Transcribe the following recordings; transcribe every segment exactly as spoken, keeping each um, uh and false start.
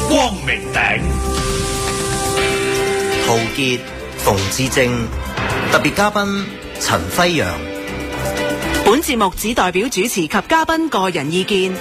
光明頂， 陶傑、馮智政，特別嘉賓陳輝陽。 本節目只代表主持及嘉賓個人意見。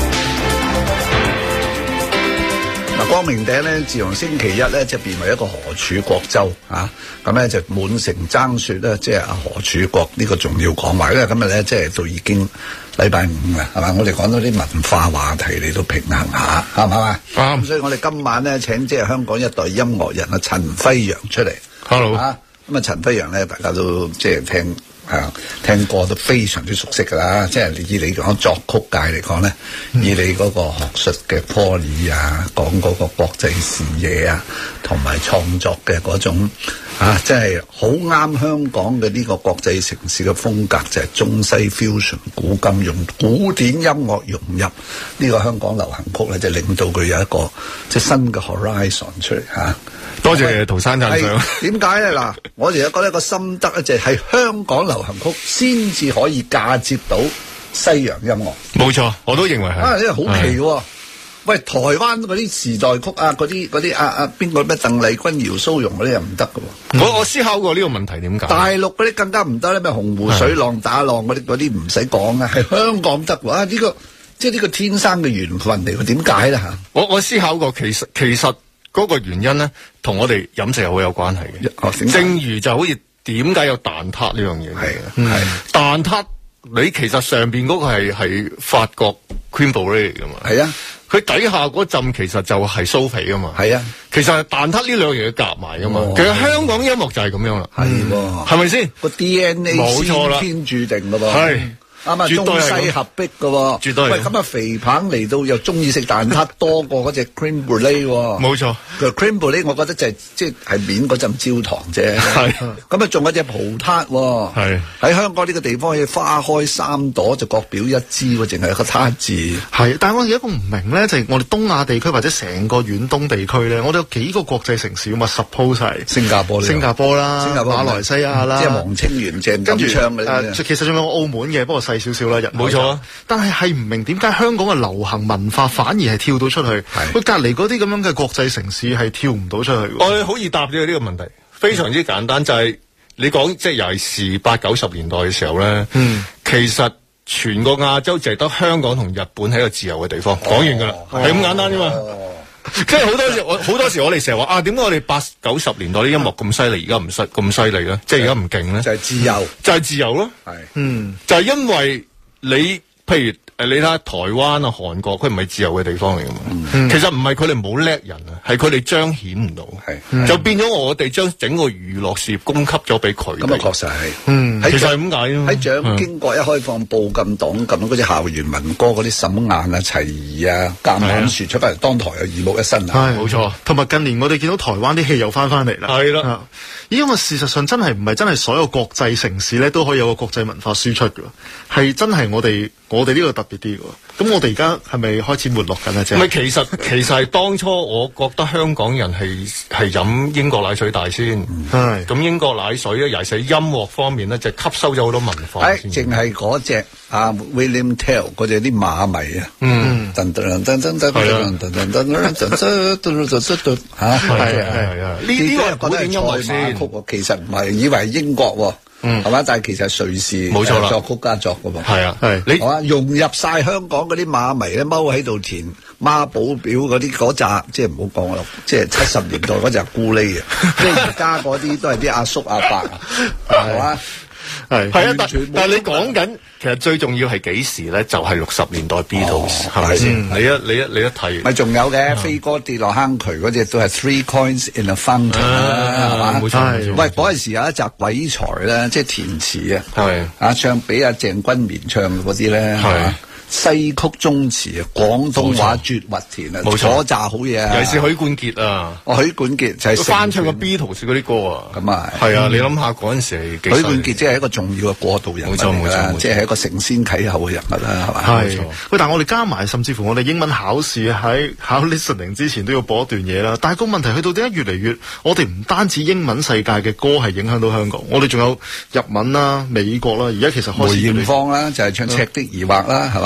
嗱，光明頂咧，自從星期一咧，就變為一個何處國州啊，咁咧就滿城爭說咧，即係啊何處國呢個重要講話，因為今日咧即係都已經禮拜五啦，係嘛？我哋講到啲文化話題嚟到平衡下，係咪嘛？啱、嗯。所以我哋今晚咧請即係香港一代音樂人啊陳輝陽出嚟。Hello。啊，咁啊陳輝陽咧，大家都即係聽。啊，聽歌都非常之熟悉㗎啦，即係以你講作曲界嚟講咧，嗯、以你嗰個學術嘅 poly 啊，講嗰個國際視野啊，同埋創作嘅嗰種啊，即係好啱香港嘅呢個國際城市嘅風格，就係、是、中西 fusion 古今用古典音樂融入呢個香港流行曲咧，就令到佢有一個即係新嘅 horizon 出嚟嚇。 多謝陶生讚賞。 點解咧？嗱，我哋覺得一個心得咧，就係香港流行曲先至可以嫁接到西洋音樂。 冇錯，我都認為係。 啊，呢個好奇喎！喂，台灣嗰啲時代曲啊，嗰啲嗰啲啊啊邊個咩鄧麗君、姚蘇蓉嗰啲又唔得㗎喎。 我我思考過呢個問題點解？ 大陸嗰啲更加唔得咧，咩洪湖水浪打浪嗰啲嗰啲唔使講啊，係香港得喎。啊，呢個即係呢個天生嘅緣分嚟喎。點解咧嚇？ 我我思考過，其實其實。嗰個原因咧，同我哋飲食係好有關係嘅。哦、正如就好似點解有蛋撻呢樣嘢？係係蛋撻，你其實上邊嗰個係係法國 crème brûlée 嚟㗎嘛？係啊，佢底下嗰浸其實就係酥皮㗎嘛？係啊，其實係蛋撻呢兩樣嘢夾埋㗎嘛。哦、其實香港音樂就係咁樣啦。係喎，係咪先？個 D N A 冇錯啦，先天注定㗎噃。係。啱啊，中西合璧嘅喎，絕對。喂，咁啊，肥彭嚟到又中意食蛋撻多過嗰隻 crème brûlée 喎。冇錯，個 crème brûlée我覺得就係即係係面嗰陣焦糖啫。係。咁啊，仲有隻葡撻喎。係。喺香港呢個地方，要花開三朵就各表一枝喎，淨係一個撻字。係，但係我哋一個唔明咧，就係、是、我哋東亞地區或者成個遠東地區咧，我哋有幾個國際城市嘛 suppose 係新加坡、新加坡啦、新加坡、馬來西亞啦，即係黃清源、鄭錦昌嗰啲。誒，其實仲有澳門嘅，不過細少少啦，冇錯啊！但係係唔明點解香港嘅流行文化反而係跳到出去，佢隔離嗰啲咁樣嘅國際城市係跳唔到出去。 我哋好易答咗呢個問題，非常之簡單，就係、是、你講即係尤其是八九十年代嘅時候咧，嗯，其實全個亞洲淨係得香港同日本係一個自由嘅地方，講、哦、完㗎啦，係咁、哦、簡單啫嘛。哦即係好多時，我好多時我哋成日話啊，點解我哋八九十年代啲音樂咁犀利，而家唔犀咁犀利咧？即係而家唔勁咧？就係、是、自由，就係、是、自由咯。係，嗯，就係、是、因為你，譬如誒，你睇下台灣啊、韓國，佢唔係自由嘅地方嚟噶嘛。嗯、其實唔係佢哋冇叻人啊，係佢哋彰顯唔到，係就變咗我哋將整個娛樂事業供給咗俾佢。咁啊，確實係，嗯，其實係咁解。喺蔣經國一開放報禁黨咁嗰啲校園民歌嗰啲沈雁啊、齊儀啊、橄欖樹出翻嚟，當台有耳目一新啊。係冇錯。同埋近年我哋見到台灣啲戲又翻翻嚟啦。係啦。因為事實上真係唔係真係所有國際城市咧都可以有個國際文化輸出㗎，係真係我哋我哋呢個特別啲㗎。咁我哋而家係咪開始沒落緊啊？啫？唔係，其實其實係當初我覺得香港人係係飲英國奶水大先，係咁、嗯、英國奶水咧，尤其是音樂方面咧，就吸收咗好多文化。誒，淨係嗰隻啊 William Tell 嗰隻啲馬迷啊，嗯，噔噔噔噔噔噔噔噔噔噔噔噔噔嚇，係啊係啊，呢啲係古典音樂先。其實唔係，以為英國喎。嗯，係嘛？但係其實係瑞士冇錯啦，作曲家作噶嘛。係啊，係你係嘛？融入晒香港嗰啲馬迷咧，踎喺度填孖寶表嗰啲嗰扎，即係唔好講啦，即係七十年代嗰扎咕喱啊，即係而家嗰啲都係啲阿叔阿伯啊，係嘛？係係啊，但但係你講緊，其實最重要係幾時咧？就係六十年代 Beatles 係咪先？你一你一你一睇，咪仲有嘅飛哥跌落坑渠嗰隻都係 Three Coins in a Fountain 係嘛？冇錯。喂，嗰陣時有一集鬼才咧，即係填詞啊，係啊，唱俾阿鄭君綿唱嗰啲咧，係。西曲中詞啊，廣東話絕核填啊，冇錯，嗰扎好嘢啊！尤其是許冠傑啊，哦，許冠傑就係翻唱個 Beatles 嗰啲歌啊，咁啊，係啊，你諗下嗰陣時係幾？許冠傑即係一個重要嘅過渡人物嚟啦，即係一個承先啟後嘅人物啦，係嘛？係。喂，但係我哋加埋，甚至乎我哋英文考試喺考 listening 之前都要播一段嘢啦。但係個問題去到點解越嚟越，我哋唔單止英文世界嘅歌係影響到香港，我哋仲有日文啦、美國啦，而家其實開始梅艷芳啦，就係唱《赤的疑惑》啦，係嘛？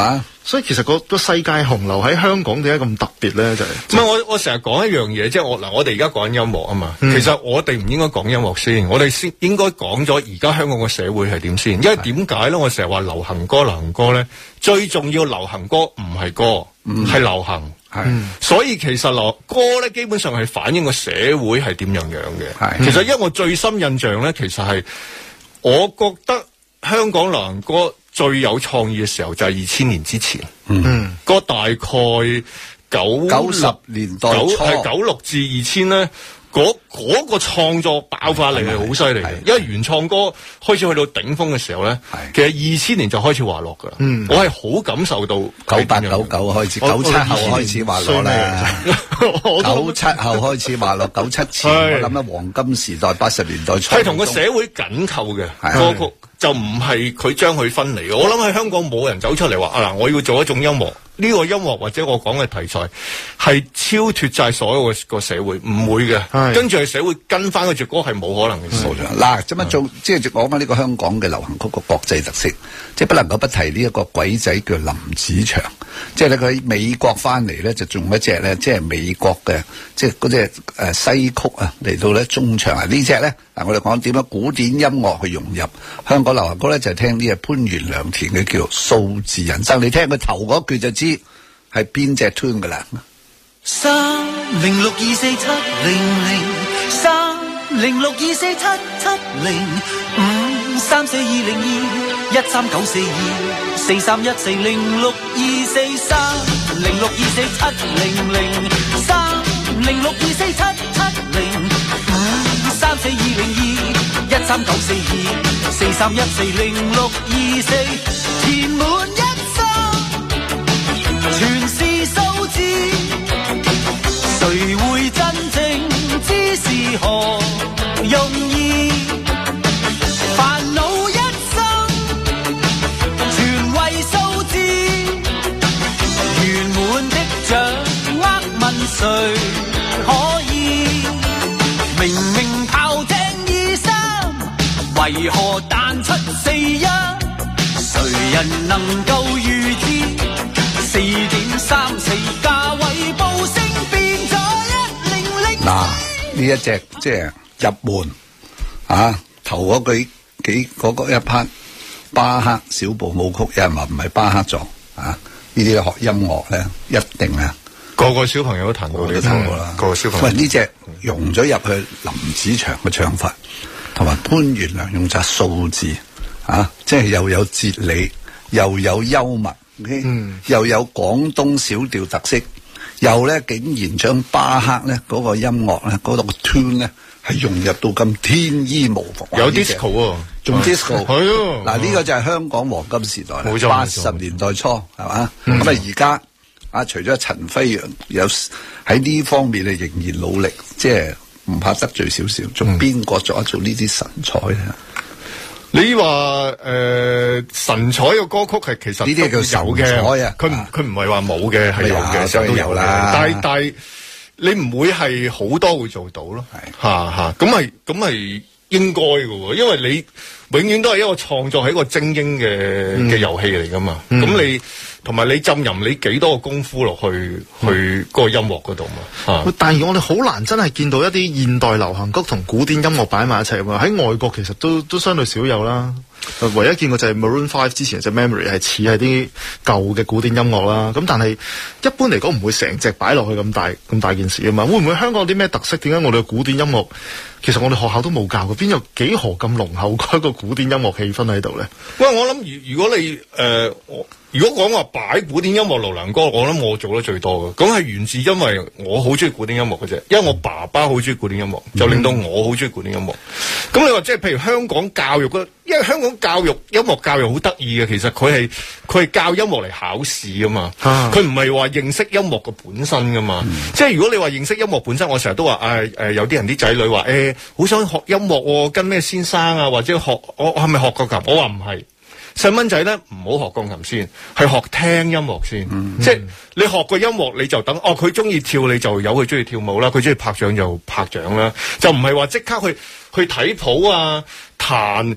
所以其實個個世界洪流喺香港點解咁特別咧？就係唔係我我成日講一樣嘢，即係我嗱，我哋而家講緊音樂啊嘛。嗯、其實我哋唔應該講音樂先，我哋先應該講咗而家香港嘅社會係點先。因為點解咧？我成日話流行歌，流行歌咧最重要，流行歌唔係歌，係、嗯、流行。係、嗯，所以其實流歌咧基本上係反映個社會係點樣樣嘅。係，其實因為我最深印象咧，其實係我覺得香港流行歌最有創意嘅時候就係二千年之前，嗯，嗰大概九九十年代初， 係九六至二千咧，嗰嗰個創作爆發力係好犀利嘅，因為原創歌開始去到頂峰嘅時候咧，其實二千年就開始滑落噶啦，嗯，我係好感受到九八九九開始，九七後開始滑落啦，九七後開始滑落，九七前我諗咧黃金時代八十年代初係同個社會緊扣嘅歌曲。就唔係佢將佢分離嘅，我諗喺香港冇人走出嚟話啊嗱，我要做一種音樂，呢個音樂或者我講嘅題材係超脱晒所有嘅個社會，唔會嘅。跟住係社會跟翻嗰隻歌係冇可能嘅事。 嗱，咁啊做即係講翻呢個香港嘅流行曲個國際特色，即係不能夠不提呢一個鬼仔叫林子祥，即係咧佢喺美國翻嚟咧就用一隻咧即係美國嘅即係嗰隻誒西曲啊嚟到咧中場啊，呢隻咧嗱我哋講點樣古典音樂去融入香港流行歌咧，就係聽呢個潘源良填嘅叫《數字人生》，你聽佢頭嗰句就知係邊隻 tune 噶啦。 三零六二四七零零三零六二四七七零五三四二零二一三九四二四三一四零六二四三零六二四七零零三零六二四七七零五三四二零二一三九四二四三一四零六二四填滿一生全是數字，誰會真正知是何用意？煩惱一生全為數字，圓滿的掌握問誰可以？明明炮艇二三，為何彈出四一？誰人能夠預知？四點三四價位報升變咗一零零。 嗱，呢一隻即係入門啊，頭嗰幾幾嗰個一 part 巴赫小步舞曲，有人話唔係巴赫作啊，呢啲學音樂咧一定啊， 個個小朋友都彈過，你都彈過啦，個個小朋友。 喂，呢隻融咗入去林子祥嘅唱法，同埋潘源良用紮數字啊，即係又有哲理，又有幽默。Okay? 嗯、又有廣東小調特色，又咧竟然將巴赫咧嗰、那個音樂咧嗰、那個 tune 咧係融入到咁天衣無縫， 有 disco 喎， 仲 disco 係啊！ 嗱呢個就係香港黃金時代， 冇錯， 八十年代初係嘛？咁啊而家啊除咗陳輝陽有喺呢方面咧仍然努力，即係唔怕得罪少少，仲邊個做一做呢啲神采咧？ 你話誒、呃、神采嘅歌曲係其實呢啲叫有嘅，佢唔佢唔係話冇嘅，係有嘅，成日都有啦。但係但係你唔會係好多會做到咯，嚇嚇咁係咁係應該嘅喎，因為你永遠都係一個創作係一個精英嘅嘅、嗯、遊戲嚟噶嘛。咁、嗯、你同埋你浸淫你幾多個功夫落去、嗯、去嗰個音樂嗰度嘛。啊、 但係我哋好難真係見到一啲現代流行曲同古典音樂擺埋一齊喎。喺外國其實都都相對少有啦。唯一見過就係 Maroon Five 之前隻 Memory 係似係啲舊嘅古典音樂啦。咁但係一般嚟講唔會成隻擺落去咁大咁大件事啊嘛。會唔會香港有啲咩特色？點解我哋嘅古典音樂其實我哋學校都冇教過？邊有幾何咁濃厚嗰一個古典音樂氣氛喺度咧？ 喂，我諗如如果你誒、呃、如果講話擺古典音樂流行歌，我諗我做得最多嘅。咁係源自因為我好中意古典音樂嘅啫，因為我爸爸好中意古典音樂，就令到我好中意古典音樂。咁、嗯、你話即係譬如香港教育嘅，因為香港教育音樂教育好得意嘅，其實佢係佢係教音樂嚟考試啊嘛，佢唔係話認識音樂嘅本身噶嘛。嗯、即係如果你話認識音樂本身，我成日都話誒誒，有啲人啲仔女話誒好想學音樂、哦，跟咩先生啊，或者學我係咪學鋼琴？我話唔係。細蚊仔咧唔好學鋼琴先，係學聽音樂先。嗯、即係你學個音樂，你就等哦，佢中意跳，你就由佢中意跳舞啦；佢中意拍掌就拍掌啦。就唔係話即刻去去睇譜啊、彈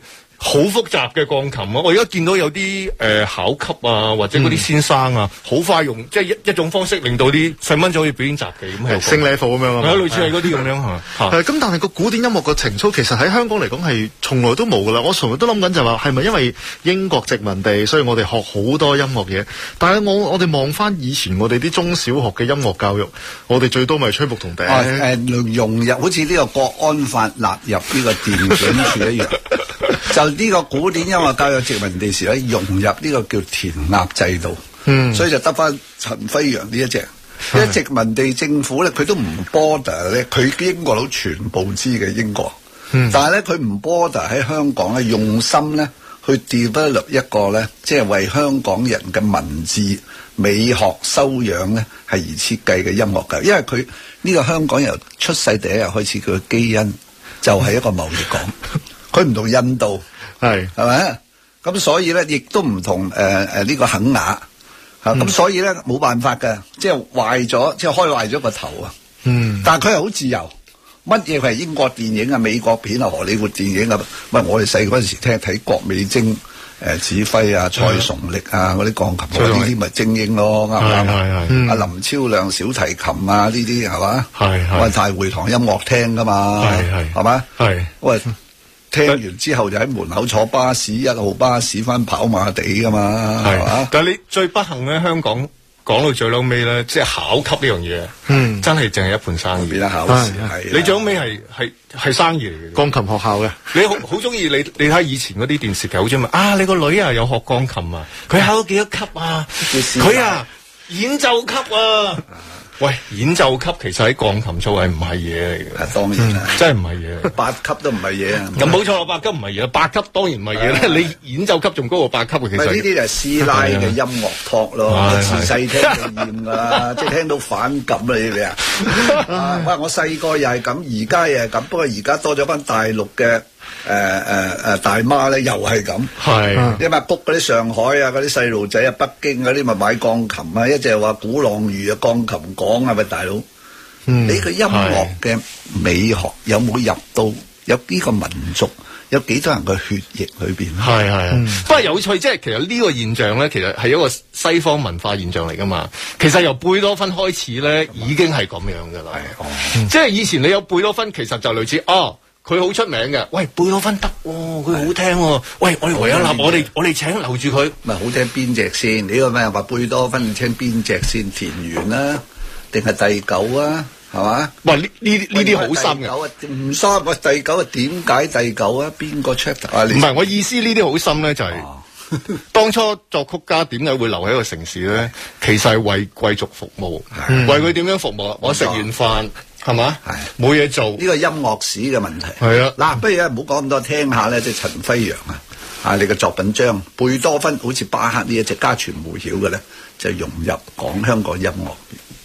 好複雜嘅鋼琴啊！我而家見到有啲誒、呃、考級啊，或者嗰啲先生啊，好、嗯、快用即係一一種方式，令到啲細蚊仔可以表演雜技咁，係升 level 咁樣啊， 係類似係嗰啲咁樣嚇。係咁，但係個古典音樂個情操其實喺香港嚟講係從來都冇噶啦。我從來都諗緊就話係咪因為英國殖民地，所以我哋學好多音樂嘢。但係我我哋望翻以前我哋啲中小學嘅音樂教育，我哋最多咪吹牧童笛。 誒、啊、融入好似呢個國安法納入呢個電檢處一樣。就呢個古典音樂教育殖民地時咧，融入呢個叫填鴨制度，嗯，所以就得翻陳輝陽呢一隻。因為殖民地政府咧，佢都唔 border 咧，佢英國佬全部知嘅英國，嗯，但係咧佢唔 border 喺香港咧，用心咧去 develop 一個咧，即係為香港人嘅文字美學修養咧係而設計嘅音樂教育。因為佢呢個香港由出世第一日開始，佢嘅基因就係一個貿易港。佢唔同印度，係係咪？咁所以咧，亦都唔同誒誒呢個肯雅嚇，咁、嗯、所以咧冇辦法嘅，即係壞咗，即係開壞咗個頭啊！嗯，但係佢係好自由，乜嘢佢係英國電影啊、美國片啊、荷里活電影啊，唔係我哋細嗰陣時聽睇郭美貞誒、呃、指揮啊、蔡崇力啊嗰啲鋼琴，呢啲咪精英咯，啱唔啱啊？阿林超亮小提琴啊，呢啲係嘛？係係，大會堂音樂廳噶嘛？係係，係嘛？係喂。聽完之後就喺門口坐巴士一號巴士翻跑馬地噶嘛，係嘛？ 但係你最不幸咧，香港講到最嬲尾咧，即係考級呢樣嘢，嗯，真係淨係一盤生意。變咗考試係，你最嬲尾係係係生意嚟嘅， 鋼琴學校嘅。你好好中意你你睇以前嗰啲電視劇好中意啊！你個女啊有學鋼琴啊，佢考咗幾多級啊？佢啊演奏級啊！喂，演奏級其實喺鋼琴操係唔係嘢嚟嘅？ 當然啦， 真係唔係嘢。 八級都唔係嘢啊！ 咁冇錯，八級唔係嘢，八級當然唔係嘢啦。你演奏級仲高過八級嘅，其實。呢啲就係師奶嘅音樂托咯，自細聽就厭㗎啦，即係聽到反感啦，你哋啊！哇！我細個又係咁，而家又係咁，不過而家多咗班大陸嘅。誒誒誒大媽咧又係咁，係你咪谷嗰啲上海啊嗰啲細路仔啊，北京嗰啲咪買鋼琴啊，一直話鼓浪嶼啊鋼琴講啊，咪大佬，嗯、你個音樂嘅美學有冇入到有呢個民族有幾多人嘅血液裏邊？ 係係，嗯、不過有趣即係其實呢個現象咧，其實係一個西方文化現象嚟噶嘛。其實由貝多芬開始咧，已經係咁樣噶啦。係哦，嗯、即係以前你有貝多芬，其實就類似哦。佢好出名嘅，喂，貝多芬得喎，佢好聽喎，喂，我哋唯有立，我哋我哋請留住佢。 咪好聽邊隻先？你個咩話貝多芬聽邊隻先？田園啦，定係第九啊？係嘛？ 喂，呢呢呢啲好深嘅。 唔深，喂，第九啊？點解第九啊？邊個 chapter 啊？ 唔係，我意思呢啲好深咧，就係、是哦、當初作曲家點解會留喺一個城市咧？其實係為貴族服務，嗯、為佢點樣服務？我食完飯。係嘛？係冇嘢做。呢個音樂史嘅問題。 係啊， 嗱，不如啊，唔好講咁多，聽下咧，即係陳輝陽啊，啊，你嘅作品將貝多芬好似巴赫呢一隻家傳戶曉嘅咧，就融入講香港音樂。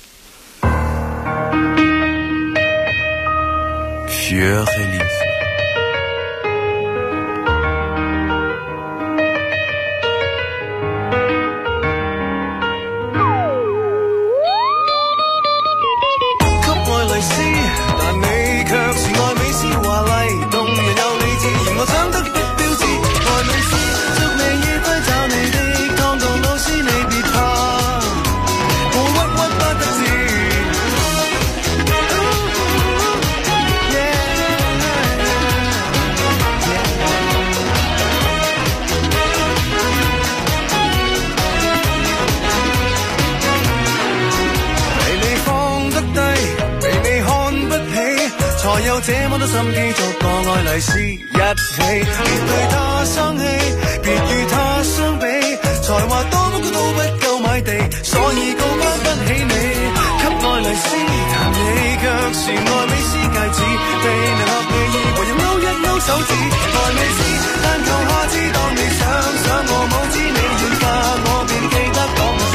這麼多心機做個愛麗絲一起，別對他生氣，別與他相比，才華多麼高都不夠買地，所以高攀不起你。給愛麗絲，但你卻是愛美斯戒指，被能合你意，為人勾一勾手指，愛美斯，但求下次當你想想我冇知你遠嫁，我便記得講知。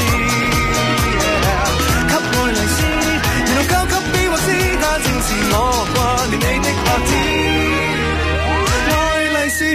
給愛麗絲，然後交給 B 或 C， 他正是我。你的白紙，愛麗絲喜歡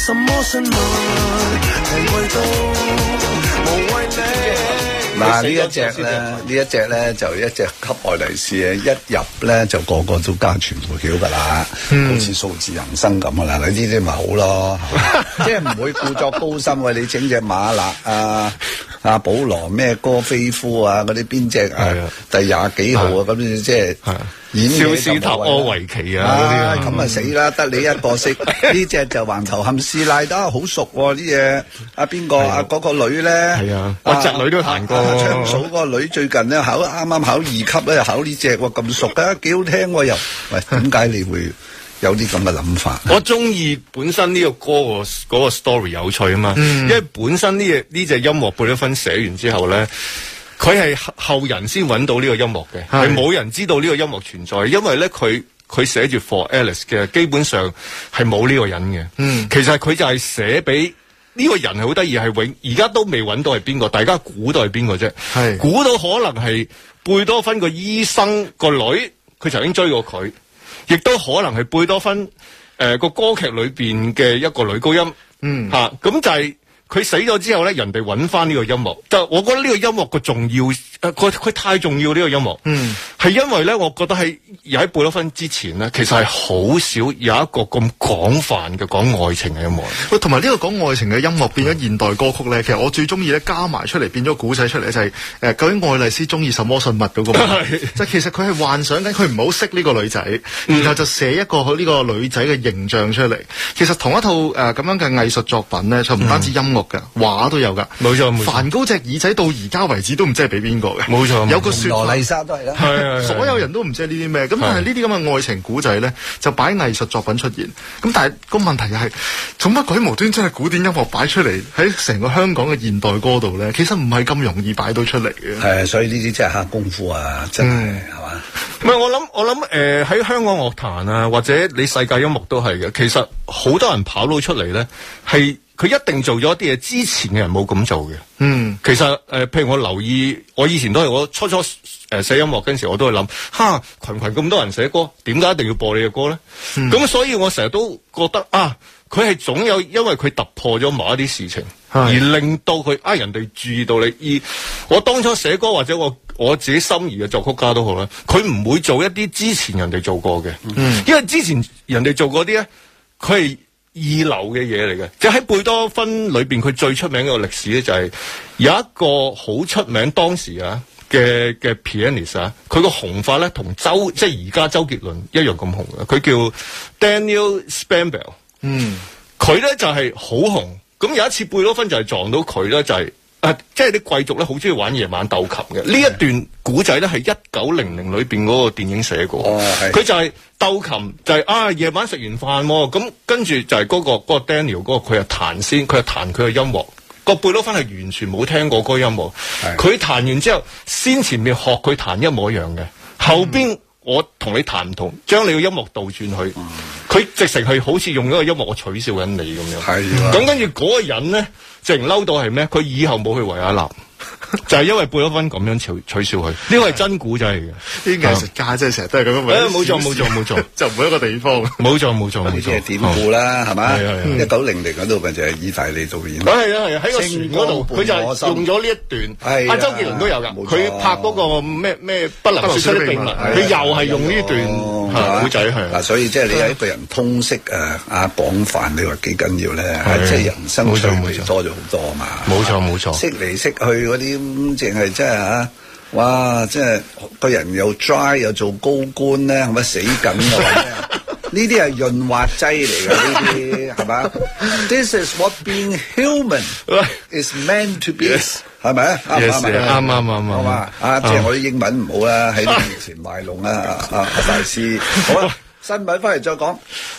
什麼信物，齊為到無謂你。 嗱呢一隻咧，呢一隻咧就一隻吸愛麗絲嘅，一入咧就個個都加全部橋噶啦，好似數字人生咁啊！嗱，你呢啲咪好咯，即係唔會故作高深喎。你整隻馬勒啊、阿保羅咩哥菲夫啊嗰啲邊隻啊，第廿幾號啊咁，即係演肖斯塔柯維奇啊嗰啲， 咁啊死啦！得你一個識呢隻就橫頭冚師奶得好熟喎呢隻，阿邊個啊嗰個女咧？係啊，我侄女都彈過。 昌嫂嗰個女最近咧考啱啱考二級咧，考呢隻喎咁熟嘅，幾好聽喎又。喂，點解你會有啲咁嘅諗法？ 我中意本身呢個歌個嗰個 story 有趣啊嘛，嗯、因為本身呢隻呢隻音樂貝多芬寫完之後咧，佢係後人先揾到呢個音樂嘅，係冇人知道呢個音樂存在，因為咧佢佢寫住 For Alice 嘅，基本上係冇呢個人嘅。嗯，其實佢就係寫俾。呢個人係好得意，係永而家都未揾到係邊個，大家估到係邊個啫？係估到可能係貝多芬個醫生個女，佢曾經追過佢，亦都可能係貝多芬誒個歌劇裏邊嘅一個女高音。嗯，嚇咁、啊、就係、是。佢死咗之後咧，人哋揾翻呢個音樂，就我覺得呢個音樂個重要，誒、呃，佢佢太重要呢個音樂，嗯，係因為咧，我覺得喺而喺貝多芬之前咧，其實係好少有一個咁廣泛嘅講愛情嘅音樂。 喂，同埋呢個講愛情嘅音樂變咗現代歌曲咧，其實我最中意咧加埋出嚟變咗古仔出嚟就係、是、誒、呃，究竟愛麗絲中意什麼信物嗰個問題，就其實佢係幻想緊佢唔好識呢個女仔，然後就寫一個呢個女仔嘅形象出嚟。其實同一套誒咁、呃、樣嘅藝術作品咧，就唔單止音樂。嘅畫都有噶，冇錯冇錯。梵高隻耳仔到而家為止都唔知係俾邊個嘅，冇錯。有個說羅麗莎都係啦， 係所有人都唔知係呢啲咩。咁但係呢啲咁嘅愛情古仔咧，就擺藝術作品出現。咁但係個問題就係、是，做乜鬼無端真係古典音樂擺出嚟喺成個香港嘅現代歌度咧？其實唔係咁容易擺到出嚟嘅。 係，所以呢啲真係下功夫啊，真係係嘛？ 唔係我諗我諗誒喺香港樂壇啊，或者你世界音樂都係嘅。其實好多人跑到出嚟咧，係。佢一定做咗一啲嘢，之前嘅人冇咁做嘅。嗯，其實誒、呃，譬如我留意，我以前都係我初初誒寫、呃、音樂嗰陣時，我都會諗，哈，群群咁多人寫歌，點解一定要播你嘅歌咧？咁、嗯、所以我成日都覺得啊，佢係總有因為佢突破咗某一啲事情，而令到佢啊人哋注意到你。而我當初寫歌或者我我自己心儀嘅作曲家都好啦，佢唔會做一啲之前人哋做過嘅。嗯，因為之前人哋做過啲咧，佢係。二流嘅嘢嚟嘅，即係喺貝多芬裏邊，佢最出名嘅歷史咧，就係有一個好出名當時啊嘅嘅 pianist 啊，佢個紅髮咧同周即係而家周杰倫一樣咁紅嘅，佢叫 Daniel Spanbell。嗯，佢咧就係好紅。咁有一次貝多芬就係撞到佢咧，就係、是。啊、即係啲貴族咧，好中意玩夜晚鬥琴嘅。呢一段古仔咧，係一九零零裏邊嗰個電影寫過。佢、哦、就係鬥琴，就係、是、啊夜晚食完飯喎，咁跟住就係嗰、那個嗰、那個 Daniel 嗰個佢又彈先，佢又彈佢嘅音樂。個貝多芬係完全冇聽過嗰個音樂。佢彈完之後，先前面學佢彈一模一樣嘅，後邊我同你彈唔同，將你嘅音樂倒轉去。佢、嗯、直情係好似用嗰個音樂我取笑緊你咁樣。係咁跟住嗰個人咧。直情嬲到係咩？佢以後冇去維也納，就係因為貝多芬咁樣取取笑佢。呢個係真古仔嚟嘅。啲藝術家真係成日都係咁樣。誒，冇錯冇錯冇錯，就每一個地方。冇錯冇錯冇錯。呢啲係典故啦，係嘛？一九零零嗰度咪就係意大利導演。係啊係啊，喺個船嗰度，佢就係用咗呢一段。阿周杰倫都有㗎，佢拍嗰個咩咩不能說出的秘密，佢又係用呢段古仔係。嗱，所以即係你有一個人通識誒啊廣泛，你話幾緊要咧？即係人生趣味多咗好多嘛。冇錯冇錯。識嚟識去嗰啲咁，淨係真係嚇，哇！即係個人又 dry 又做高官咧，係咪死緊㗎？呢啲係潤滑劑嚟㗎，呢啲係嘛 ？This is what being human is meant to be，係咪啊？啱啱啱啱啱，好嘛？啊，即係我啲英文唔好啦，喺你面前賣弄啦，啊啊大師，好啦，新聞翻嚟再講。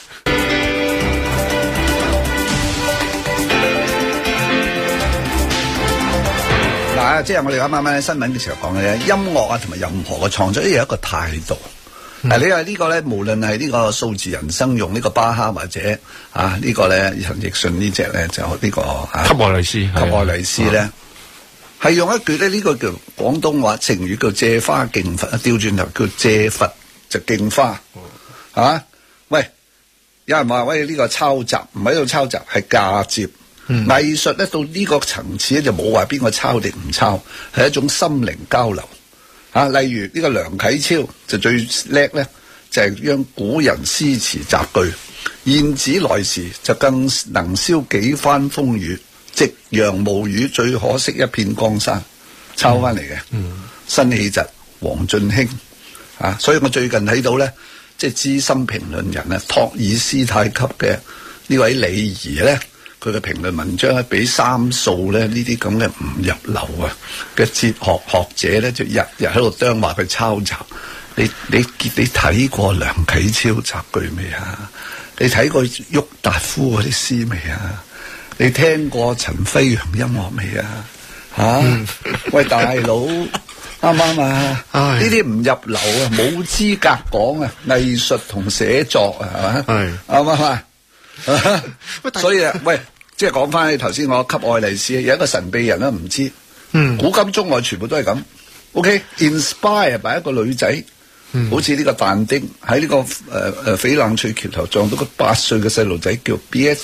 嗱，即係我哋啱啱喺新聞嘅時候講嘅咧，音樂啊同埋任何嘅創作都有一個態度。嗱、嗯，你話呢個咧，無論係呢個數字人生用呢個巴哈或者啊、這個、呢個咧陳奕迅呢隻咧就呢、這個啊，給愛麗絲，給愛麗絲咧係用一句咧呢、這個叫廣東話成語叫借花敬佛，調轉頭叫借佛就敬花，係、嗯、嘛？喂， 有人話喂呢個抄襲，唔喺度抄襲，係嫁接。 嗯、 藝術咧到呢個層次咧就冇話邊個抄定唔抄，係一種心靈交流。嚇、啊，例如呢個梁啟超就最叻咧，就係、是、將古人詩詞集句，燕子來時就更能消幾番風雨，夕陽無語最可惜一片江山，抄翻嚟嘅。嗯嗯、辛棄疾、黃俊興啊，所以我最近睇到咧，即係資深評論人啊，托爾斯泰級嘅呢位李儀咧，佢嘅評論文章咧，俾三數咧呢啲咁嘅唔入流啊嘅哲學學者咧，就日日喺度啄話佢抄襲。你你你睇過梁啟超集句未啊？你睇過郁達夫嗰啲詩未啊？你聽過陳輝陽音樂未啊？吓、啊，嗯、喂大佬，啱唔啱啊？呢啲唔入流啊，冇資格講啊！藝術同寫作啊，係嘛？啱唔啱啊？所以啊，喂，即係講翻你頭先我給愛麗絲，有一個神秘人啦，唔知，嗯，古今中外全部都係咁。OK，inspire、okay? by 一個女仔。嗯、好似呢個但丁喺呢、這個誒誒、呃、翡冷翠橋頭撞到個八歲嘅細路仔叫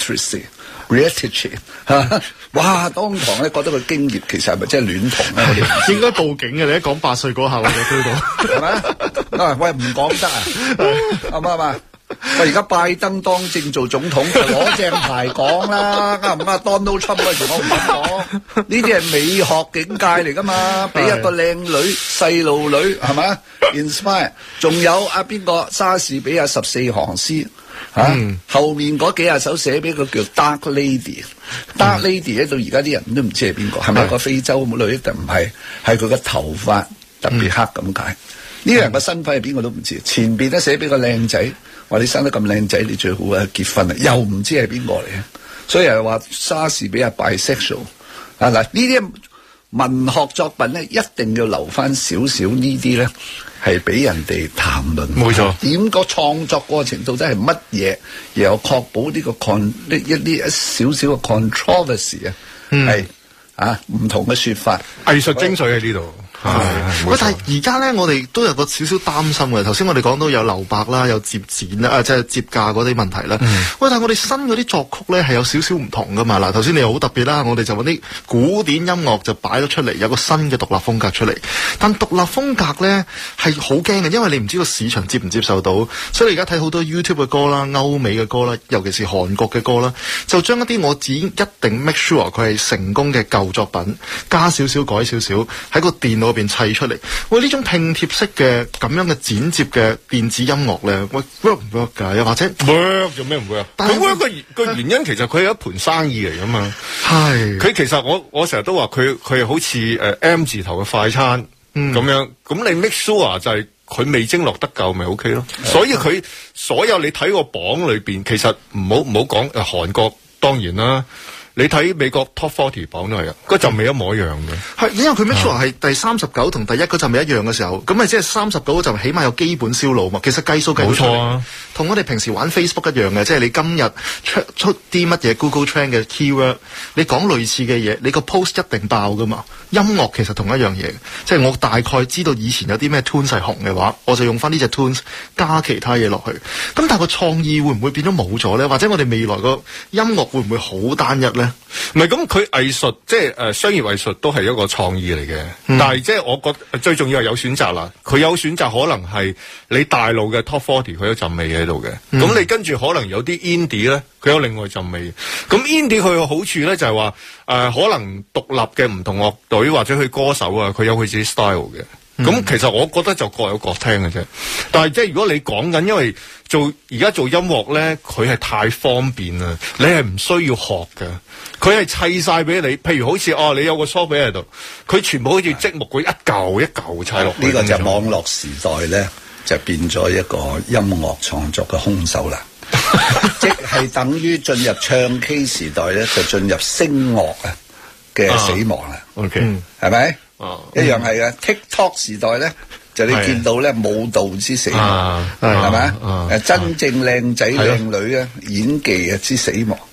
Beatrice，Beatrice 嚇，哇！當堂咧覺得佢驚豔，其實係咪真係戀童咧？我哋應該報警嘅，你一講八歲嗰下我就追到，係咪啊？喂，唔講得啊，啱唔啱啊？喂，而家拜登當政做總統，攞正牌講啦，啱唔啱？Donald Trump 嗰時我唔敢講，呢啲係美學境界嚟噶嘛，俾一個靚女細路女係嘛 inspire， 仲有啊邊個莎士比亞十四行詩嚇，啊嗯、後面嗰幾廿首寫俾個叫 Dark Lady，Dark Lady 咧到而家啲人都唔知係邊個，係咪一個非洲女？定唔係？係佢個頭髮特別黑咁解。呢個人個身份係邊個都唔知，前邊咧寫俾個靚仔，話你生得咁靚仔，你最好啊結婚啊，又唔知係邊個嚟嘅，所以又話莎士比亞 bisexual 啊嗱，呢啲文學作品咧一定要留翻少少呢啲咧，係俾人哋談論。冇錯，點個創作過程到底係乜嘢，然後確保呢個 con 呢一啲一少少嘅 controversy 啊，係啊唔同嘅說法， 藝術精髓喺呢度。係， 喂！但係而家咧，我哋都有個少少擔心嘅。頭先我哋講到有留白啦，有接剪啦，啊，即係接架嗰啲問題啦。嗯、喂！但係我哋新嗰啲作曲咧係有少少唔同噶嘛。嗱，頭先你又好特別啦，我哋就揾啲古典音樂就擺咗出嚟，有個新嘅獨立風格出嚟。但獨立風格咧係好驚嘅，因為你唔知個市場接唔接受到。所以你而家睇好多 YouTube 嘅歌啦、歐美嘅歌啦，尤其是韓國嘅歌啦，就將一啲我自己一定 make sure 佢係成功嘅舊作品，加少少改少少喺個電腦邊砌出嚟，喂，呢種拼貼式嘅咁樣嘅剪接嘅電子音樂咧，喂 work 唔 work 㗎？又或者 work 做咩唔 work？佢 work 個個原因其實佢係一盤生意嚟噶嘛。係佢其實我我成日都話佢佢係好似誒 M 字頭嘅快餐咁、嗯、樣，咁你 make sure 就係佢味精落得夠咪 OK 咯。嗯、所以佢所有你睇個榜裏邊，其實唔好唔好講誒韓國當然啦。你睇美國 Top forty 榜都係啊，嗰陣味一模一樣嘅。係，因為佢 make sure 係第三十九同第一嗰陣味一樣嘅時候，咁咪即係三十九嗰陣起碼有基本銷路嘛。其實計數計冇錯啊，同我哋平時玩 Facebook 一樣嘅，即係你今日出出啲乜嘢 Google Trend 嘅 keyword， 你講類似嘅嘢，你個 post 一定爆噶嘛。音樂其實同一樣嘢，即係我大概知道以前有啲咩 tunes 係紅嘅話，我就用翻呢隻 tunes 加其他嘢落去。咁但係個創意會唔會變咗冇咗咧？或者我哋未來個音樂會唔會好單一咧？ 唔係咁，佢藝術即係誒商業藝術都係一個創意嚟嘅，嗯、但係即係我覺得最重要係有選擇啦。佢有選擇可能係你大陸嘅 Top forty 佢有陣味喺度嘅，咁、嗯、你跟住可能有啲 indie 咧，佢有另外陣味。咁 indie 佢嘅好處咧就係話誒可能獨立嘅唔同樂隊或者佢歌手啊，佢有佢自己 style 嘅。咁、嗯、其實我覺得就各有各聽嘅啫。但係即係如果你講緊，因為做而家做音樂咧，佢係太方便啦，你係唔需要學嘅。佢係砌晒俾你，譬如好似哦，你有個梳比喺度，佢全部好似積木佢一嚿一嚿砌落去。 呢個就網絡時代咧，就變咗一個音樂創作嘅兇手啦。即係等於進入唱 K 時代咧，就進入聲樂啊嘅死亡啦。 OK， 係咪？哦，一樣係嘅。TikTok 時代咧，就你見到咧舞蹈之死亡，係咪？誒，真正靚仔靚女啊，演技啊之死亡。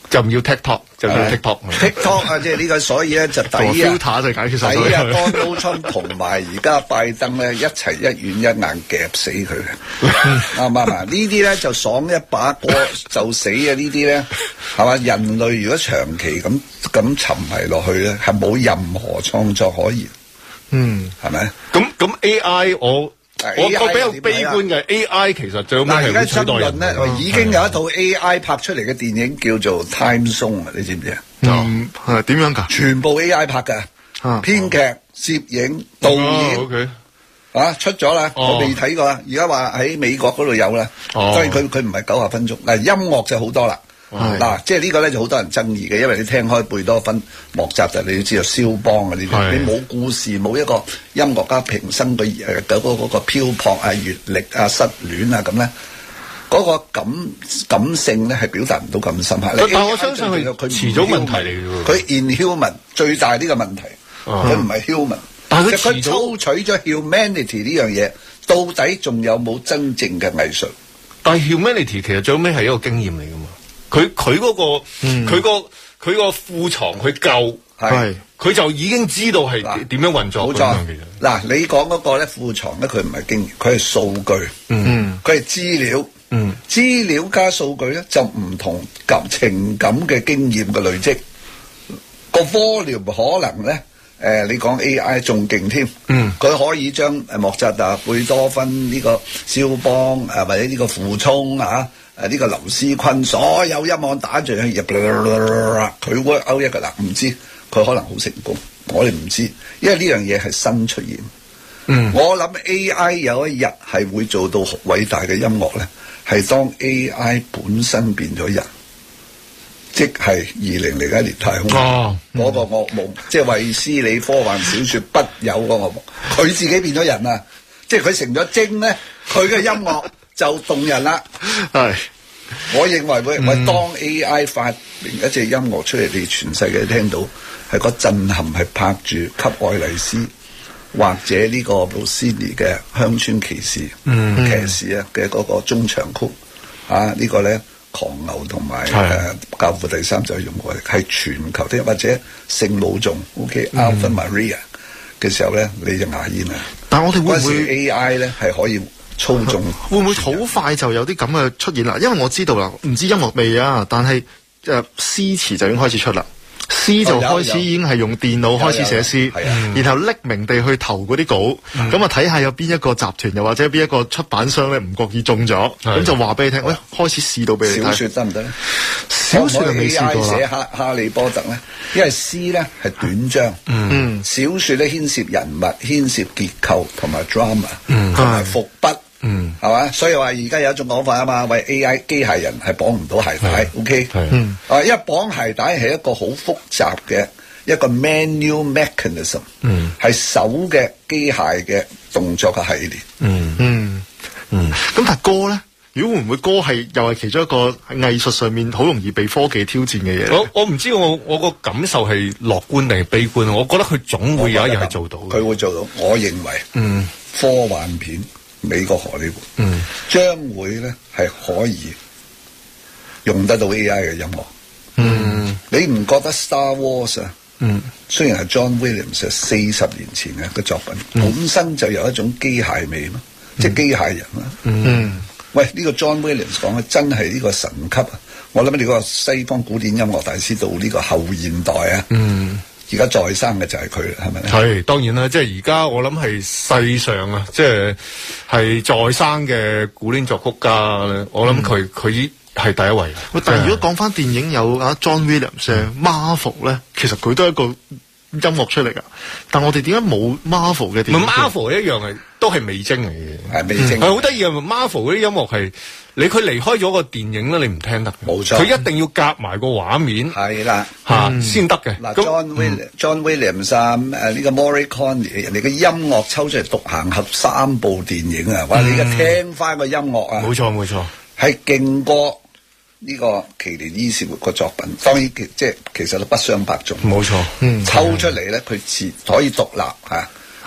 就唔要 TikTok，就要 TikTok。 TikTok 啊，即係呢個，所以咧就抵啊 filter 就解決晒抵啊佢。 Donald Trump 同埋而家拜登咧一齊一軟一硬夾死佢嘅，啱唔啱啊？呢啲咧就爽一把過就死啊！呢啲咧係嘛？人類如果長期咁咁沉迷落去咧，係冇任何創作可言， 嗯， 係咪？ 咁咁 A I 我。我 A I 我比較悲觀嘅 A I 其實最尾係會取代人咧，已經有一套 A I 拍出嚟嘅電影叫做 Time Zone 啊，你知唔知啊？ 嗯，係點樣㗎？ 全部 A I 拍㗎， 啊編劇、攝影、導演。 哦，OK 啊出咗啦， 哦我未睇過啦，而家話喺美國嗰度有啦， 哦所以佢佢唔係九十分鐘，嗱音樂就好多啦， 係嗱即係呢個咧就好多人爭議嘅，因為你聽開貝多芬、莫扎特，你要知道肖邦啊呢啲， 係你冇故事，冇一個音樂家平生嘅誒嗰個嗰個漂泊啊、閲歷啊、失戀啊咁咧，嗰個感感性咧係表達唔到咁深刻。 但你但我相信佢佢遲早問題嚟嘅喎佢 inhuman 最大呢個問題，佢唔係 human。 但係佢其實佢遲早抽取咗 humanity 呢樣嘢，到底仲有冇真正嘅藝術？ 但係 humanity 其實最尾係一個經驗嚟㗎嘛。佢佢嗰個佢個佢個庫藏佢夠係佢就已經知道係嗱點樣運作冇錯咁樣。其實嗱，你講嗰個咧庫藏咧，佢唔係經驗，佢係數據， 嗯佢係資料， 嗯資料加數據咧就唔同感情感嘅經驗嘅累積，個 volume 可能咧。誒、呃，你講 A I 仲勁添， 嗯， 佢可以將誒莫扎特、貝多芬呢、這個肖邦誒或者呢個傅聰啊誒呢個劉思坤所有音樂打住去入，佢 work out 一個啦，唔知佢可能好成功，我哋唔知，因為呢樣嘢係新出現。 嗯， 我諗 A I 有一日係會做到偉大嘅音樂咧，係當 A I 本身變咗人。即係二零零一年太空哦嗰個噩夢，即係衛斯理科幻小說不有嗰個噩夢，佢自己變咗人啊！即係佢成咗精咧，佢嘅音樂就動人啦。 係， 我認為會，喂、當 A I 發明一隻音樂出嚟，你全世界聽到係個震撼，係拍住《給愛麗絲》或者呢個羅斯尼嘅《鄉村騎士》 嗯騎士啊嘅嗰個中長曲啊，呢個、呢個咧。狂牛同埋誒教父第三就用過，係全球的或者聖母頌 ，OK，Ave Maria 嘅時候咧，你就牙煙啦。 但我哋會唔嗰時會 A I 咧係可以操縱？ 會唔會好快就有啲咁嘅出現啦？因為我知道啦，唔知音樂未啊，但係誒詩詞就已經開始出啦。詩就開始已經係用電腦開始寫詩，然後匿名地去投嗰啲稿，咁啊睇下有邊一個集團又或者邊一個出版商咧唔覺意中咗，咁就話俾你聽，喂，開始試到俾你睇。 小說得唔得咧？ 小說就未試過啦。 寫哈哈利波特咧，因為詩咧係短章， 嗯， 小說咧牽涉人物、牽涉結構同埋 drama， 嗯， 同埋伏筆。 嗯， 係嘛？所以話而家有一種講法啊嘛，喂 A I 機械人係綁唔到鞋帶 ，OK？ 嗯， 啊，因為綁鞋帶係一個好複雜嘅一個 manual mechanism，嗯，係手嘅機械嘅動作嘅系列， 嗯嗯嗯。咁但係歌咧，如果會唔會歌係又係其中一個藝術上面好容易被科技挑戰嘅嘢？ 我我唔知我我個感受係樂觀定係悲觀，我覺得佢總會有一日係做到嘅。 佢會做到，我認為， 嗯， 科幻片。美國荷里活， 嗯， 將會咧係可以用得到 A I 嘅音樂， 嗯， 你唔覺得 Star Wars 啊？ 嗯， 雖然係 John Williams 係四十年前嘅個作品， 嗯、 本身就有一種機械味嘛，嗯、即係機械人啦。 嗯， 喂，呢、這個 John Williams 講嘅真係呢個神級啊！我諗你嗰個西方古典音樂大師到呢個後現代啊，嗯。而家在生嘅就係佢啦，係咪咧？ 係當然啦，即係而家我諗係世上啊，即係係在生嘅古典作曲家咧，我諗佢佢係第一位。 但係如果講翻電影有啊 John Williams 嘅 Marvel 咧，其實佢都係一個音樂出嚟噶。但我哋點解冇 Marvel 嘅電影？ 唔係 Marvel 一樣係都係味精嚟嘅， 係味精。 係好得意啊 Marvel 嗰啲音樂係。你佢離開咗個電影咧，你唔聽得。 冇錯， 佢一定要夾埋個畫面。 係啦， 嚇先得嘅。 嗱 ，John Williams、John Williams 啊，誒呢個 Morricone，人哋嘅音樂抽出嚟獨行俠三部電影啊，哇！你而家聽翻個音樂啊， 冇錯冇錯， 係勁過呢個奇連伊士活個作品。當然即係其實都不相伯仲。 冇錯， 抽出嚟咧，佢自可以獨立嚇。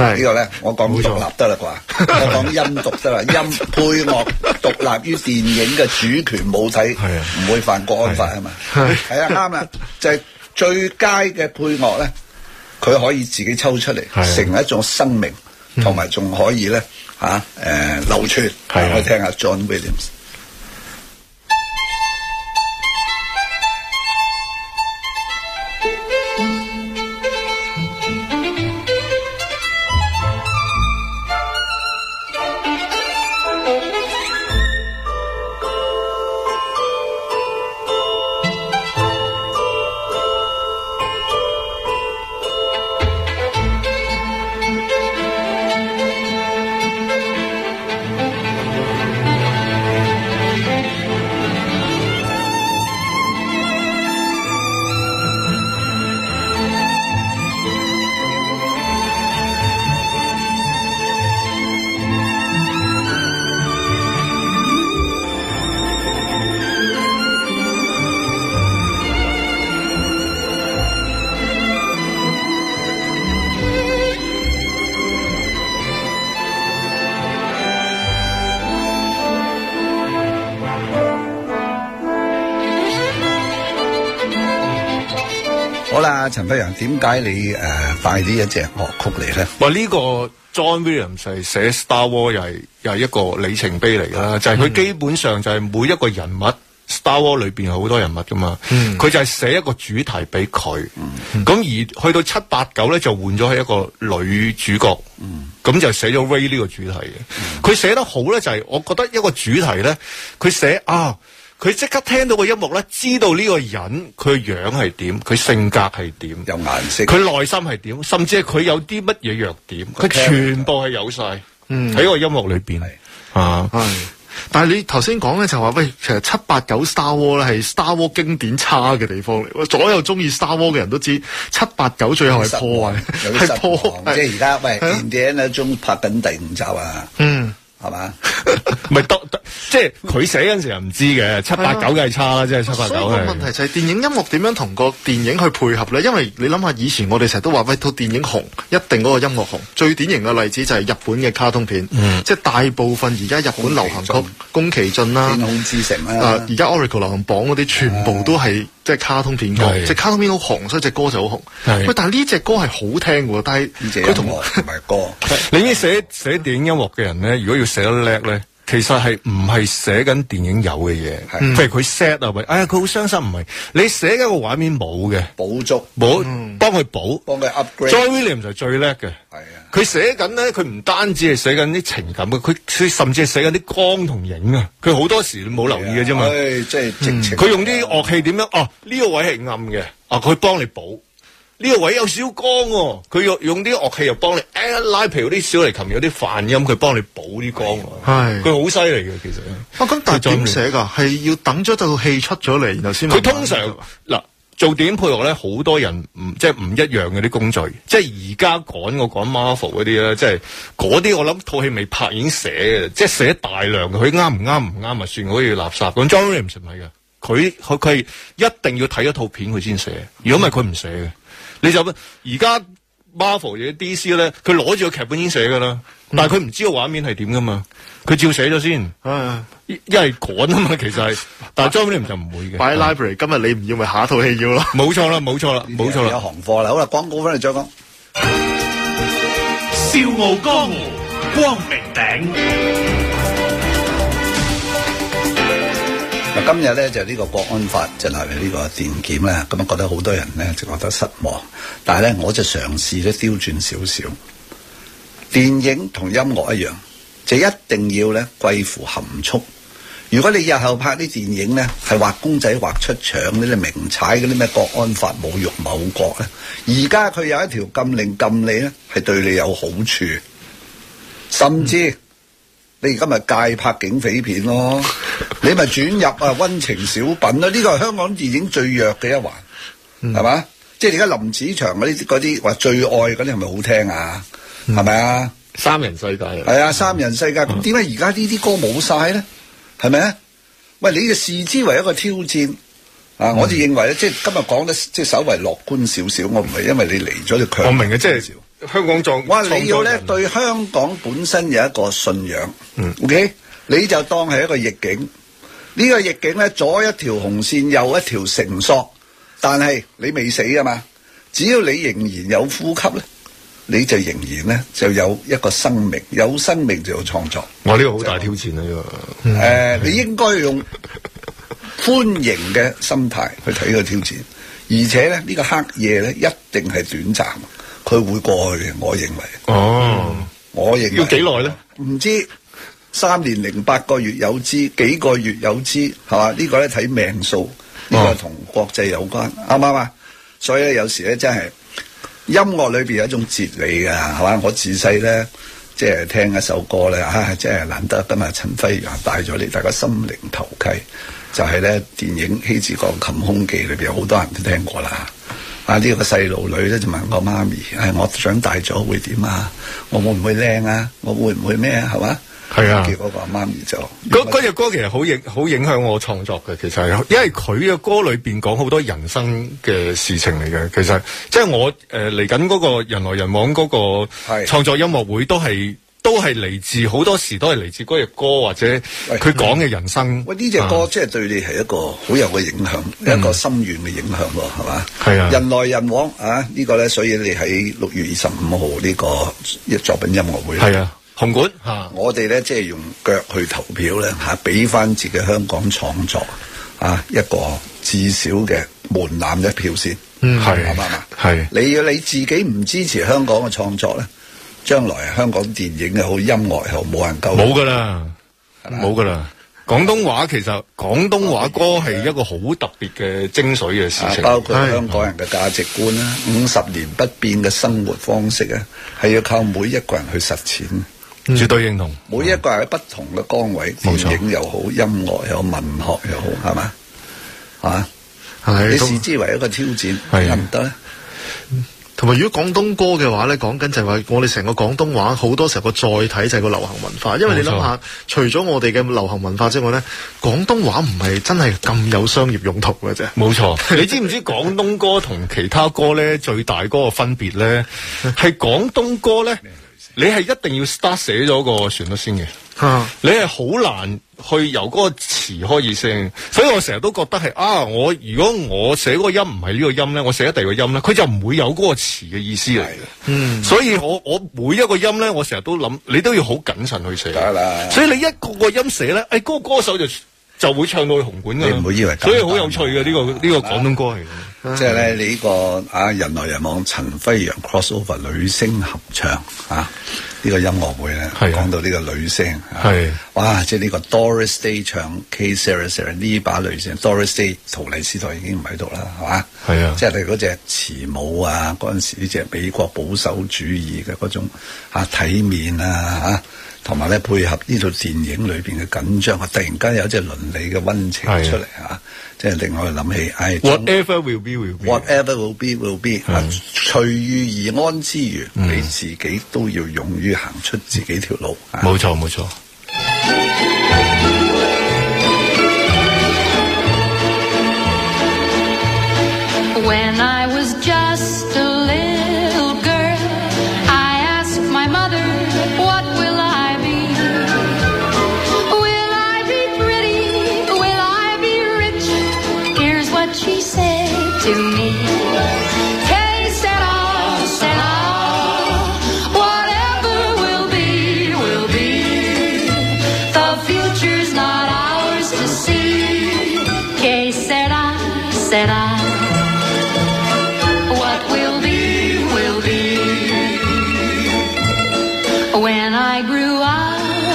係呢個咧，我講獨立得啦啩，我講音讀得啦，音配樂獨立於電影嘅主權母體， 係啊唔會犯國安法啊嘛。 係係啊，啱啦，就係最佳嘅配樂咧，佢可以自己抽出嚟， 係啊成一種生命，同埋仲可以咧嚇誒流傳。 係啊我聽下 John Williams。好啦，陳輝陽，點解你誒帶呢一隻樂曲嚟咧？ 哇！呢、個 John Williams 係寫 Star Wars 又係又係一個里程碑嚟啦，就係、是、佢基本上就係每一個人物、Star Wars 裏邊有好多人物噶嘛，佢、嗯、就係寫一個主題俾佢，咁、嗯、而去到七八九咧就換咗係一個女主角，咁、嗯、就寫咗 Ray 呢個主題嘅。佢、嗯、寫得好咧，就係、是、我覺得一個主題咧，佢寫啊。佢即刻聽到個音樂咧，知道呢個人佢樣係點，佢性格係點， 有顏色， 佢內心係點，甚至係佢有啲乜嘢弱點，佢全部係有晒喺個音樂裏邊。啊， 係。但係你頭先講咧就話，喂，其實七八九 Star Wars 咧係 Star Wars 經典差嘅地方嚟。所有中意 Star Wars 嘅人都知，七八九最後係破壞，係破壞。 即係而家喂，Indiana Jones拍緊第五集啊。嗯。係嘛？ 咪得得，即係佢寫嗰陣時又唔知嘅，七八九梗係差啦，即係七八九係。 所以個問題就係電影音樂點樣同個電影去配合咧？因為你諗下，以前我哋成日都話，喂，套電影紅，一定嗰個音樂紅。最典型嘅例子就係日本嘅卡通片，嗯、即係大部分而家日本流行曲，宮崎駿啦，天空之城啦， 啊，而家 Oracle 流行榜嗰啲全部都係。即係卡通片歌，即係卡通片好紅，所以隻歌就好紅。喂，但係呢隻歌係好聽喎，但係佢同唔係歌。 你呢寫寫電影音樂嘅人咧，如果要寫得叻咧，其實係唔係寫緊電影有嘅嘢？譬如佢 set 啊，喂，哎呀佢好傷心，唔係你寫緊個畫面冇嘅， 補足冇幫佢補， 幫佢 upgrade。 John Williams 就係最叻嘅。 係啊， 佢寫緊咧，佢唔單止係寫緊啲情感嘅，佢佢甚至係寫緊啲光同影啊。佢好多時冇留意嘅啫嘛。 即係直情。 佢用啲樂器點樣？哦，呢個位係暗嘅，啊佢幫你補。呢個位有少光喎，佢用用啲樂器又幫你，誒拉譬如啲小提琴有啲泛音，佢幫你補啲光喎。係，佢好犀利嘅其實。 啊，咁但係點寫㗎？係要等咗套戲出咗嚟，然後先。 佢通常嗱做電影配樂咧，好多人唔即係唔一樣嘅啲工序。即係而家趕我講 Marvel 嗰啲咧，即係嗰啲我諗套戲未拍已經寫嘅，即係寫大量嘅。佢啱唔啱唔啱咪算，好似垃圾咁。John Williams唔係嘅，佢佢佢係一定要睇一套片佢先寫，如果唔係佢唔寫嘅。你就而家 Marvel 或者 D C 咧，佢攞住個劇本已經寫噶啦，嗯、但係佢唔知個畫面係點噶嘛，佢照寫咗先。啊，一係趕啊嘛，其實係，但係 John Williams 就唔會嘅。 擺喺 library，今日你唔要咪下一套戲要咯。 冇錯啦，冇錯啦，冇錯啦。 有行貨啦，好啦，廣告翻嚟再講。 笑傲江湖，光明頂。 嗱，今日咧就呢個國安法就係呢個電檢咧，咁啊覺得好多人咧就覺得失望，但係咧我就嘗試咧刁轉少少。電影同音樂一樣，就一定要咧貴乎含蓄。如果你日後拍啲電影咧係畫公仔畫出腸嗰啲明踩嗰啲咩國安法侮辱某國咧，而家佢有一條禁令禁你咧係對你有好處，甚至。嗯你而家咪戒拍警匪片咯，你咪轉入啊溫情小品咯，呢個係香港電影最弱嘅一環，係嘛、嗯？即係而家林子祥嗰啲嗰啲話最愛嗰啲係咪好聽啊？係咪啊？ 三人世界係啊，三人世界。咁點解而家呢啲歌冇晒咧？係咪啊？喂，你就視之為一個挑戰啊！嗯、我就認為咧，即係今日講得即係稍為樂觀少少，我唔係因為你嚟咗就強。 我明嘅，即係香港創哇！你要咧創作人對香港本身有一個信仰， 嗯 ，OK，你就當係一個逆境。呢、個逆境咧，左一條紅線，右一條繩索，但係你未死噶嘛？只要你仍然有呼吸咧，你就仍然咧就有一個生命，有生命就有創作。 哇！呢個好大挑戰啊！呢個誒、呃，你應該用歡迎嘅心態去睇呢個挑戰，而且咧呢、呢個黑夜咧一定係短暫，佢會過去嘅。我認為， 哦， 我認為要幾耐咧？ 唔知三年零八個月有之，幾個月有之，係嘛？呢、呢個咧睇命數，呢、呢個同國際有關，啱唔啱啊？所以咧有時咧真係音樂裏邊有一種哲理㗎，係嘛？我自細咧即係聽一首歌咧，啊，真係難得今日陳輝陽帶咗嚟，大家心靈投契。就係咧，電影《希治閣琴空記》裏邊好多人都聽過啦。啊，呢、這個細路女咧就問我媽咪：，誒、哎，我長大咗會點啊？我會唔會靚啊？我會唔會咩啊？係嘛？ 係啊。 結果個媽咪就嗰嗰隻歌其實好影好影響我創作嘅，其實係因為佢嘅歌裏邊講好多人生嘅事情嚟嘅。其實即係我誒嚟緊嗰個人來人往嗰個創作音樂會都係。都係嚟自好多時都係嚟自嗰隻歌或者佢講嘅人生。 喂，呢隻歌即係對你係一個好有嘅影響，嗯、一個深遠嘅影響喎，係嘛？係啊。人來人往啊，呢、這個咧，所以你喺六月二十五號呢個作品音樂會係啊，紅館嚇、啊， 我哋咧即係用腳去投票咧嚇，俾翻自己香港創作啊一個至少嘅門檻一票先。 嗯，係啱唔啱啊？ 係。 你要你自己唔支持香港嘅創作咧？將來香港電影又好，音樂又好，冇人夠。 冇噶啦，冇噶啦。廣東話其實廣東話歌係一個好特別嘅精髓嘅事情， 包括香港人嘅價值觀啦，五十年不變嘅生活方式啊，係要靠每一個人去實踐。 嗯、絕對認同。 每一個人喺不同嘅崗位，嗯、電影又好，音樂又好，文學又好，係嘛？啊，係你視之為一個挑戰，得唔得咧？ 同埋，如果廣東歌嘅話咧，講緊就係話，我哋成個廣東話好多時候個載體就係個流行文化，因為你諗下，除咗我哋嘅流行文化之外咧，廣東話唔係真係咁有商業用途嘅啫。 冇錯，你知唔知廣東歌同其他歌咧最大嗰個分別咧？係廣東歌咧，你係一定要 start 寫咗個旋律先嘅。啊、你係好難去由嗰個詞開始聲，所以我成日都覺得係啊，我如果我寫嗰個音唔係呢個音咧，我寫咗第二個音咧，佢就唔會有嗰個詞嘅意思嚟嘅。嗯，所以我我每一個音咧，我成日都諗，你都要好謹慎去寫。得啦，所以你一個個音寫咧，誒、哎，嗰、那個歌手就就會唱到去紅館㗎。你唔好以為，所以好有趣嘅呢、這個呢、這個廣東歌係。 即係咧，你呢個啊人來人往陳輝陽 crossover 女聲合唱啊，呢個音樂會咧，講到呢個女聲，係哇，即係呢個 Doris Day 唱 K Sarah Sarah 呢把女聲 Doris Day 陶麗絲台已經唔喺度啦，係嘛？係啊，即係你嗰隻慈母啊，嗰陣時呢隻美國保守主義嘅嗰種啊體面啊嚇。同埋咧，配合呢套電影裏邊嘅緊張，突然間有隻倫理嘅溫情出嚟嚇，即係令我哋諗起，唉 ，whatever will be will be，whatever will be will be，啊，隨遇而安之餘，你自己都要勇於行出自己條路。 冇錯，冇錯。 When I was just a little girl, I asked my mother, what will I be? Will I be pretty? Will I be rich? Here's what she said to me.